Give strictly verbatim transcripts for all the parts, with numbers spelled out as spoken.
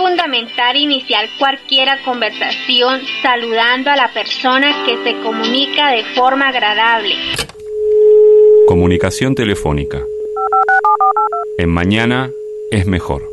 fundamental iniciar cualquier conversación saludando a la persona que se comunica de forma agradable. Comunicación telefónica. En Mañana es mejor.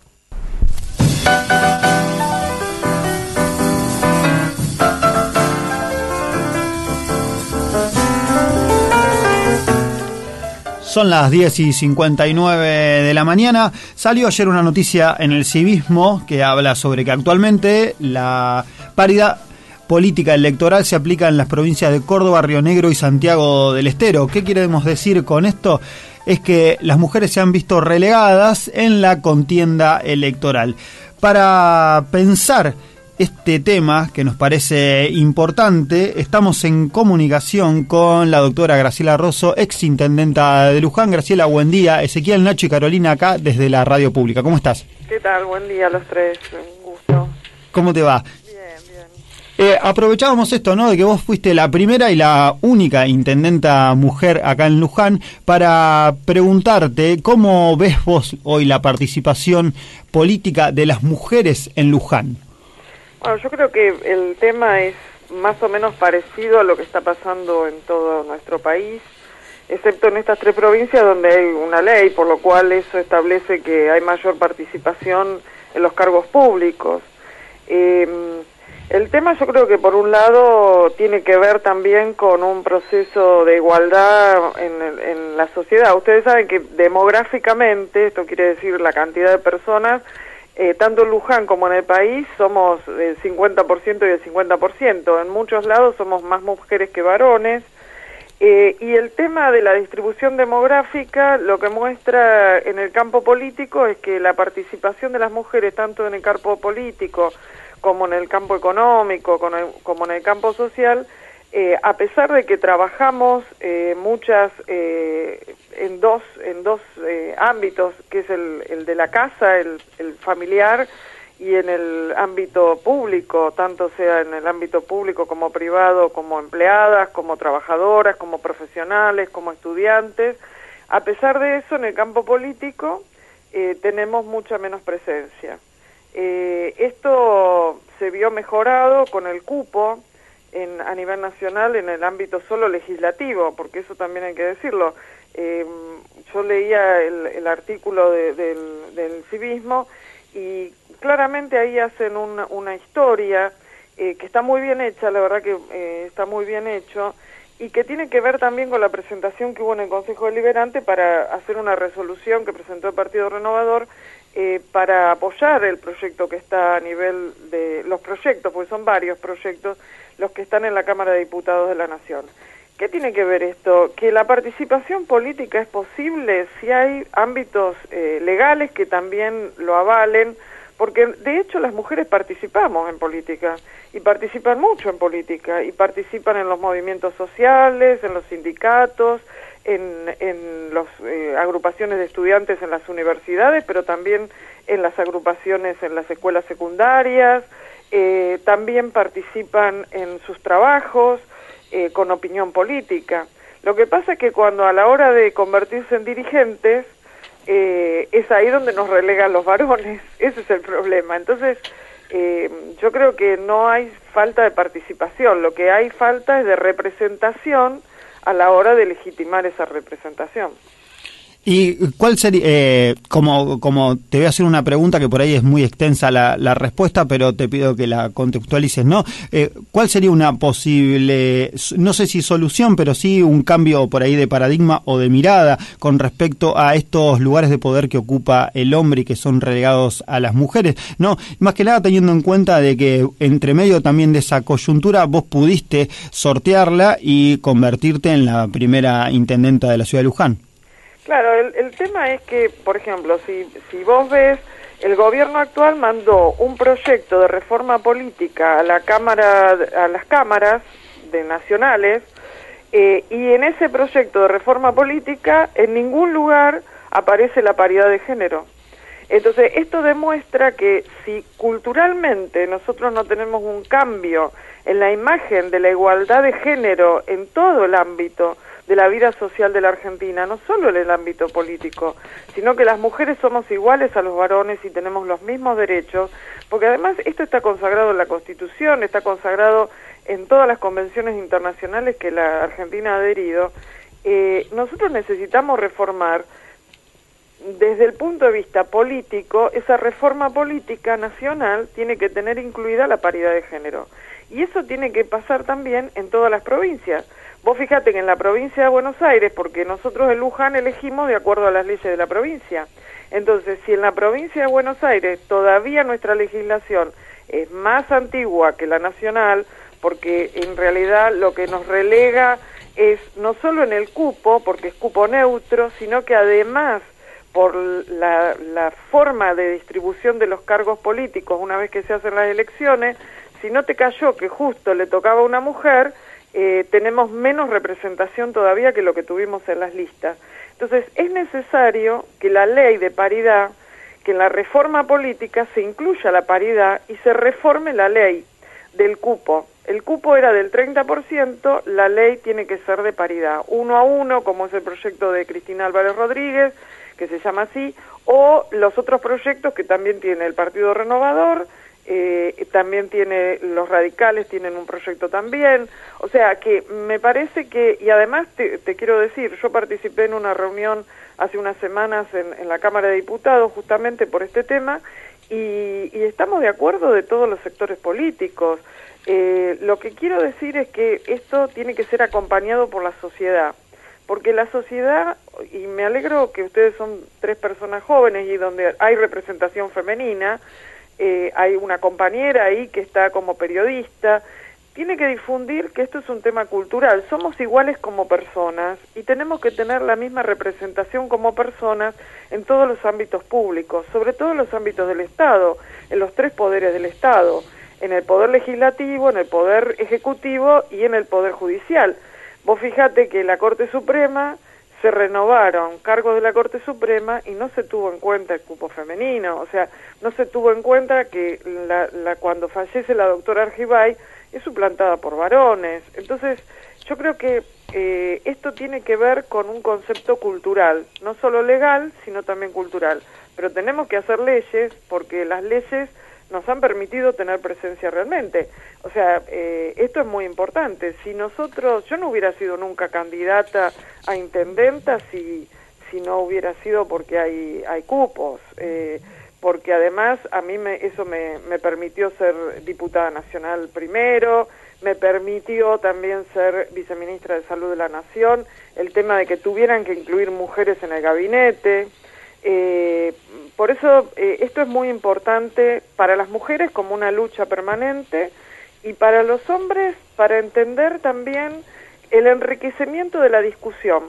Son las diez y cincuenta y nueve de la mañana. Salió ayer una noticia en el Civismo que habla sobre que actualmente la paridad política electoral se aplica en las provincias de Córdoba, Río Negro y Santiago del Estero. ¿Qué queremos decir con esto? Es que las mujeres se han visto relegadas en la contienda electoral. Para pensar este tema, que nos parece importante, estamos en comunicación con la doctora Graciela Rosso, ex intendenta de Luján. Graciela, buen día. Ezequiel, Nacho y Carolina acá desde la radio pública. ¿Cómo estás? ¿Qué tal? Buen día a los tres. Un gusto. ¿Cómo te va? Bien, bien. Eh, aprovechábamos esto, ¿no? De que vos fuiste la primera y la única intendenta mujer acá en Luján, para preguntarte cómo ves vos hoy la participación política de las mujeres en Luján. Bueno, yo creo que el tema es más o menos parecido a lo que está pasando en todo nuestro país, excepto en estas tres provincias donde hay una ley, por lo cual eso establece que hay mayor participación en los cargos públicos. Eh, el tema yo creo que por un lado tiene que ver también con un proceso de igualdad en, en la sociedad. Ustedes saben que demográficamente, esto quiere decir la cantidad de personas, Eh, tanto en Luján como en el país somos el cincuenta por ciento y el cincuenta por ciento. En muchos lados somos más mujeres que varones. Eh, y el tema de la distribución demográfica lo que muestra en el campo político es que la participación de las mujeres, tanto en el campo político como en el campo económico, como en el, como en el campo social, eh, a pesar de que trabajamos eh, muchas eh, en dos en dos eh, ámbitos, que es el, el de la casa, el, el familiar, y en el ámbito público, tanto sea en el ámbito público como privado, como empleadas, como trabajadoras, como profesionales, como estudiantes. A pesar de eso, en el campo político eh, tenemos mucha menos presencia. Eh, esto se vio mejorado con el cupo en, a nivel nacional en el ámbito solo legislativo, porque eso también hay que decirlo. Eh, yo leía el, el artículo de, del, del Civismo y claramente ahí hacen una, una historia eh, que está muy bien hecha, la verdad que eh, está muy bien hecho, y que tiene que ver también con la presentación que hubo en el Consejo Deliberante para hacer una resolución que presentó el Partido Renovador eh, para apoyar el proyecto que está a nivel de los proyectos, porque son varios proyectos los que están en la Cámara de Diputados de la Nación. ¿Qué tiene que ver esto? Que la participación política es posible si hay ámbitos eh, legales que también lo avalen, porque de hecho las mujeres participamos en política, y participan mucho en política, y participan en los movimientos sociales, en los sindicatos, en, en las eh, agrupaciones de estudiantes en las universidades, pero también en las agrupaciones en las escuelas secundarias, eh, también participan en sus trabajos, Eh, con opinión política. Lo que pasa es que cuando a la hora de convertirse en dirigentes, eh, es ahí donde nos relegan los varones. Ese es el problema. Entonces, eh, yo creo que no hay falta de participación, lo que hay falta es de representación a la hora de legitimar esa representación. ¿Y cuál sería, eh, como, como te voy a hacer una pregunta que por ahí es muy extensa la, la respuesta, pero te pido que la contextualices, ¿no? Eh, ¿Cuál sería una posible, no sé si solución, pero sí un cambio por ahí de paradigma o de mirada con respecto a estos lugares de poder que ocupa el hombre y que son relegados a las mujeres, ¿no? Más que nada teniendo en cuenta de que entre medio también de esa coyuntura vos pudiste sortearla y convertirte en la primera intendenta de la ciudad de Luján. Claro, el, el tema es que, por ejemplo, si, si vos ves, el gobierno actual mandó un proyecto de reforma política a la cámara, a las cámaras de nacionales, eh, y en ese proyecto de reforma política en ningún lugar aparece la paridad de género. Entonces, esto demuestra que si culturalmente nosotros no tenemos un cambio en la imagen de la igualdad de género en todo el ámbito, de la vida social de la Argentina, no solo en el ámbito político, sino que las mujeres somos iguales a los varones y tenemos los mismos derechos, porque además esto está consagrado en la Constitución, está consagrado en todas las convenciones internacionales que la Argentina ha adherido. Eh, nosotros necesitamos reformar desde el punto de vista político. Esa reforma política nacional tiene que tener incluida la paridad de género. Y eso tiene que pasar también en todas las provincias. Vos fíjate que en la provincia de Buenos Aires, porque nosotros en Luján elegimos de acuerdo a las leyes de la provincia. Entonces, si en la provincia de Buenos Aires todavía nuestra legislación es más antigua que la nacional, porque en realidad lo que nos relega es no solo en el cupo, porque es cupo neutro, sino que además por la, la forma de distribución de los cargos políticos una vez que se hacen las elecciones, si no te cayó que justo le tocaba a una mujer, eh, tenemos menos representación todavía que lo que tuvimos en las listas. Entonces es necesario que la ley de paridad, que en la reforma política se incluya la paridad y se reforme la ley del cupo. El cupo era del treinta por ciento, la ley tiene que ser de paridad, uno a uno, como es el proyecto de Cristina Álvarez Rodríguez, que se llama así, o los otros proyectos que también tiene el Partido Renovador, eh, también tiene los radicales, tienen un proyecto también, o sea que me parece que, y además te, te quiero decir, yo participé en una reunión hace unas semanas en, en la Cámara de Diputados justamente por este tema, y, y estamos de acuerdo de todos los sectores políticos. Eh, lo que quiero decir es que esto tiene que ser acompañado por la sociedad, porque la sociedad, y me alegro que ustedes son tres personas jóvenes y donde hay representación femenina, eh, hay una compañera ahí que está como periodista, tiene que difundir que esto es un tema cultural, somos iguales como personas y tenemos que tener la misma representación como personas en todos los ámbitos públicos, sobre todo en los ámbitos del Estado, en los tres poderes del Estado, en el poder legislativo, en el poder ejecutivo y en el poder judicial. Vos fíjate que la Corte Suprema se renovaron cargos de la Corte Suprema y no se tuvo en cuenta el cupo femenino, o sea, no se tuvo en cuenta que la, la, cuando fallece la doctora Argibay es suplantada por varones. Entonces, yo creo que eh, esto tiene que ver con un concepto cultural, no solo legal, sino también cultural. Pero tenemos que hacer leyes porque las leyes nos han permitido tener presencia realmente. O sea, eh, esto es muy importante. Si nosotros, yo no hubiera sido nunca candidata a intendenta si, si no hubiera sido porque hay, hay cupos, eh, porque además a mí me, eso me, me permitió ser diputada nacional primero, me permitió también ser viceministra de Salud de la Nación, el tema de que tuvieran que incluir mujeres en el gabinete. Eh, por eso eh, esto es muy importante para las mujeres como una lucha permanente y para los hombres para entender también el enriquecimiento de la discusión,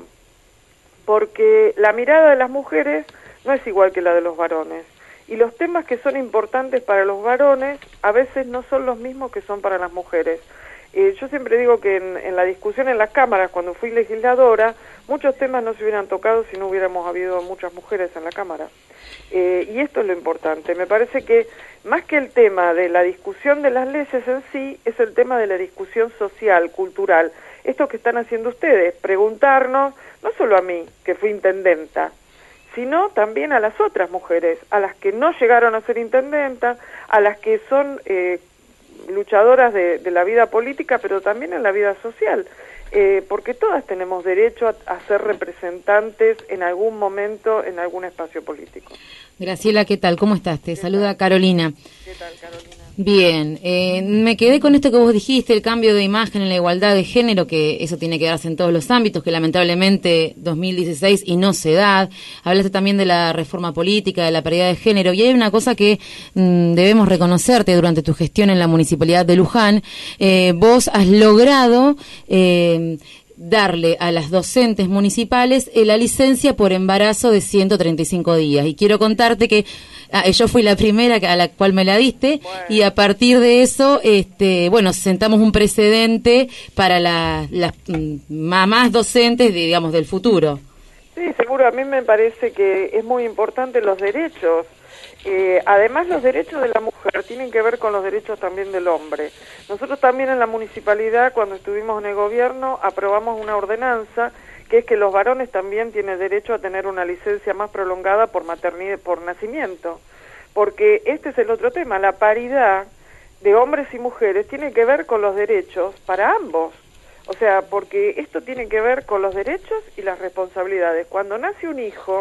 porque la mirada de las mujeres no es igual que la de los varones y los temas que son importantes para los varones a veces no son los mismos que son para las mujeres. Eh, yo siempre digo que en, en la discusión en las cámaras, cuando fui legisladora, muchos temas no se hubieran tocado si no hubiéramos habido muchas mujeres en la Cámara. Eh, y esto es lo importante. Me parece que más que el tema de la discusión de las leyes en sí, es el tema de la discusión social, cultural. Esto que están haciendo ustedes, preguntarnos, no solo a mí, que fui intendenta, sino también a las otras mujeres, a las que no llegaron a ser intendentas, a las que son eh, luchadoras de, de la vida política, pero también en la vida social, eh, porque todas tenemos derecho a, a ser representantes en algún momento, en algún espacio político. Graciela, ¿qué tal? ¿Cómo estás? Te saluda Carolina. ¿Qué tal, Carolina? Bien, eh, me quedé con esto que vos dijiste, el cambio de imagen en la igualdad de género, que eso tiene que darse en todos los ámbitos, que lamentablemente dos mil dieciséis y no se da. Hablaste también de la reforma política, de la paridad de género, y hay una cosa que mmm, debemos reconocerte durante tu gestión en la Municipalidad de Luján. Eh, vos has logrado Eh, darle a las docentes municipales eh, la licencia por embarazo de ciento treinta y cinco días. Y quiero contarte que ah, yo fui la primera a la cual me la diste, bueno. Y a partir de eso, este, bueno, sentamos un precedente para la, las mm, mamás docentes, de, digamos, del futuro. Sí, seguro. A mí me parece que es muy importante los derechos. Eh, además, los derechos de la mujer tienen que ver con los derechos también del hombre. Nosotros también en la municipalidad, cuando estuvimos en el gobierno, aprobamos una ordenanza que es que los varones también tienen derecho a tener una licencia más prolongada por maternidad, por nacimiento, porque este es el otro tema, la paridad de hombres y mujeres tiene que ver con los derechos para ambos, o sea, porque esto tiene que ver con los derechos y las responsabilidades. Cuando nace un hijo,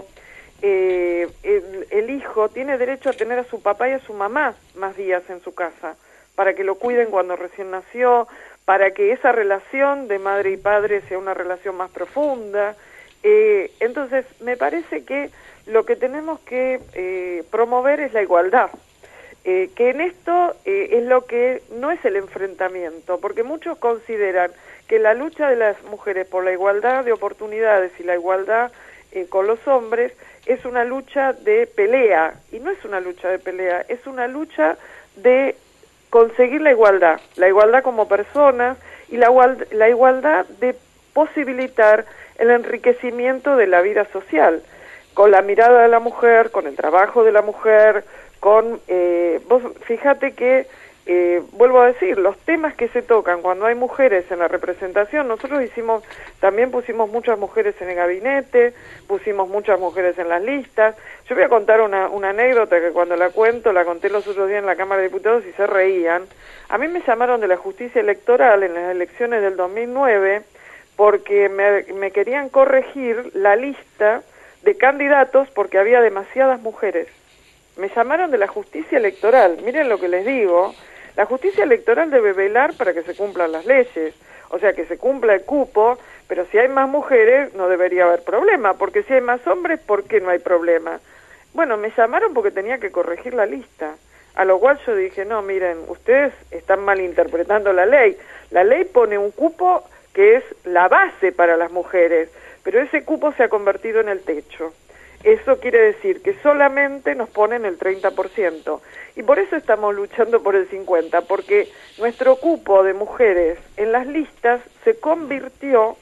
eh, el, el hijo tiene derecho a tener a su papá y a su mamá más días en su casa, para que lo cuiden cuando recién nació, para que esa relación de madre y padre sea una relación más profunda. Eh, entonces, me parece que lo que tenemos que eh, promover es la igualdad, eh, que en esto eh, es lo que no es el enfrentamiento, porque muchos consideran que la lucha de las mujeres por la igualdad de oportunidades y la igualdad eh, con los hombres es una lucha de pelea, y no es una lucha de pelea, es una lucha de conseguir la igualdad, la igualdad como personas y la, la igualdad de posibilitar el enriquecimiento de la vida social, con la mirada de la mujer, con el trabajo de la mujer, con, eh, vos fíjate que, eh, vuelvo a decir, los temas que se tocan cuando hay mujeres en la representación, nosotros hicimos, también pusimos muchas mujeres en el gabinete, pusimos muchas mujeres en las listas. Yo voy a contar una, una anécdota que cuando la cuento, la conté los otros días en la Cámara de Diputados y se reían. A mí me llamaron de la justicia electoral en las elecciones del dos mil nueve porque me, me querían corregir la lista de candidatos porque había demasiadas mujeres. Me llamaron de la justicia electoral. Miren lo que les digo. La justicia electoral debe velar para que se cumplan las leyes, o sea, que se cumpla el cupo, pero si hay más mujeres no debería haber problema, porque si hay más hombres, ¿por qué no hay problema? Bueno, me llamaron porque tenía que corregir la lista, a lo cual yo dije, no, miren, ustedes están malinterpretando la ley. La ley pone un cupo que es la base para las mujeres, pero ese cupo se ha convertido en el techo. Eso quiere decir que solamente nos ponen el treinta por ciento. Y por eso estamos luchando por el cincuenta por ciento, porque nuestro cupo de mujeres en las listas se convirtió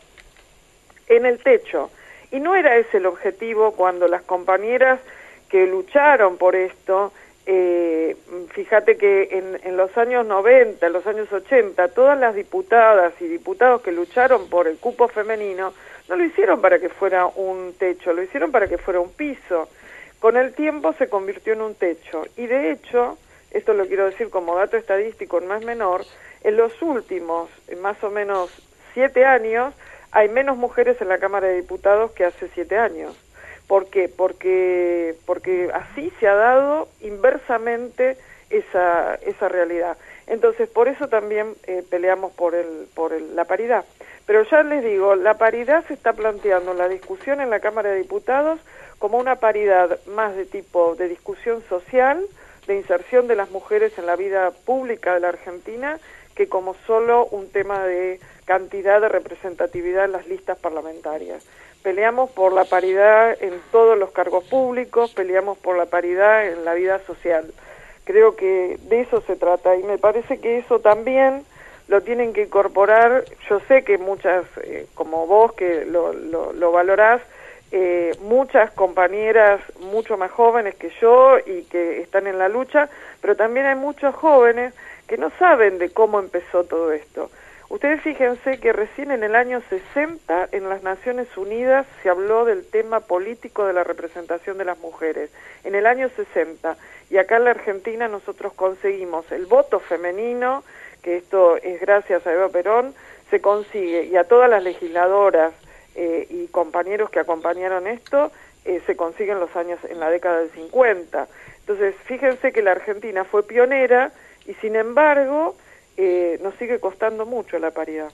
en el techo. Y no era ese el objetivo cuando las compañeras que lucharon por esto, eh, fíjate que en, en los años noventa, en los años ochenta, todas las diputadas y diputados que lucharon por el cupo femenino, no lo hicieron para que fuera un techo, lo hicieron para que fuera un piso. Con el tiempo se convirtió en un techo. Y de hecho, esto lo quiero decir como dato estadístico no es menor, en los últimos más o menos siete años hay menos mujeres en la Cámara de Diputados que hace siete años. ¿Por qué? Porque, porque así se ha dado inversamente esa, esa realidad. Entonces, por eso también eh, peleamos por, el, por el, la paridad. Pero ya les digo, la paridad se está planteando en la discusión en la Cámara de Diputados como una paridad más de tipo de discusión social, de inserción de las mujeres en la vida pública de la Argentina, que como solo un tema de cantidad de representatividad en las listas parlamentarias. Peleamos por la paridad en todos los cargos públicos, peleamos por la paridad en la vida social. Creo que de eso se trata y me parece que eso también lo tienen que incorporar. Yo sé que muchas, eh, como vos que lo, lo, lo valorás, eh, muchas compañeras mucho más jóvenes que yo y que están en la lucha, pero también hay muchos jóvenes que no saben de cómo empezó todo esto. Ustedes fíjense que recién en el año sesenta en las Naciones Unidas se habló del tema político de la representación de las mujeres, en el año sesenta, y acá en la Argentina nosotros conseguimos el voto femenino, que esto es gracias a Eva Perón, se consigue, y a todas las legisladoras eh, y compañeros que acompañaron esto, eh, se consigue en los años, en la década del cincuenta. Entonces, fíjense que la Argentina fue pionera, y sin embargo, eh, nos sigue costando mucho la paridad.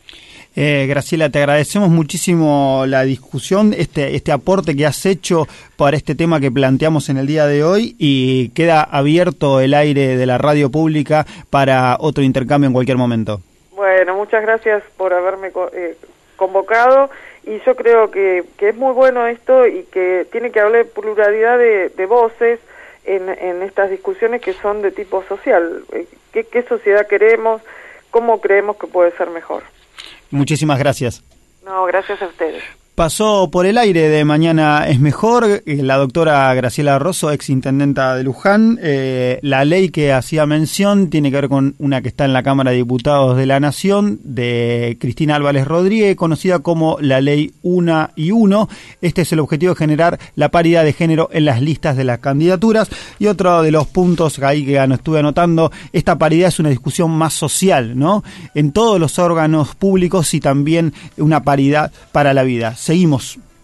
Eh, Graciela, te agradecemos muchísimo la discusión, este, este aporte que has hecho para este tema que planteamos en el día de hoy, y queda abierto el aire de la radio pública para otro intercambio en cualquier momento. Bueno, muchas gracias por haberme eh, convocado, y yo creo que, que es muy bueno esto y que tiene que haber pluralidad de, de voces en, en estas discusiones que son de tipo social. ¿Qué, qué sociedad queremos? ¿Cómo creemos que puede ser mejor? Muchísimas gracias. No, gracias a ustedes. Pasó por el aire de Mañana es Mejor la doctora Graciela Rosso, ex intendenta de Luján. Eh, la ley que hacía mención tiene que ver con una que está en la Cámara de Diputados de la Nación, de Cristina Álvarez Rodríguez, conocida como la Ley Una y Uno. Este es el objetivo de generar la paridad de género en las listas de las candidaturas. Y otro de los puntos ahí que estuve anotando, esta paridad es una discusión más social, ¿no? En todos los órganos públicos y también una paridad para la vida. Seguimos.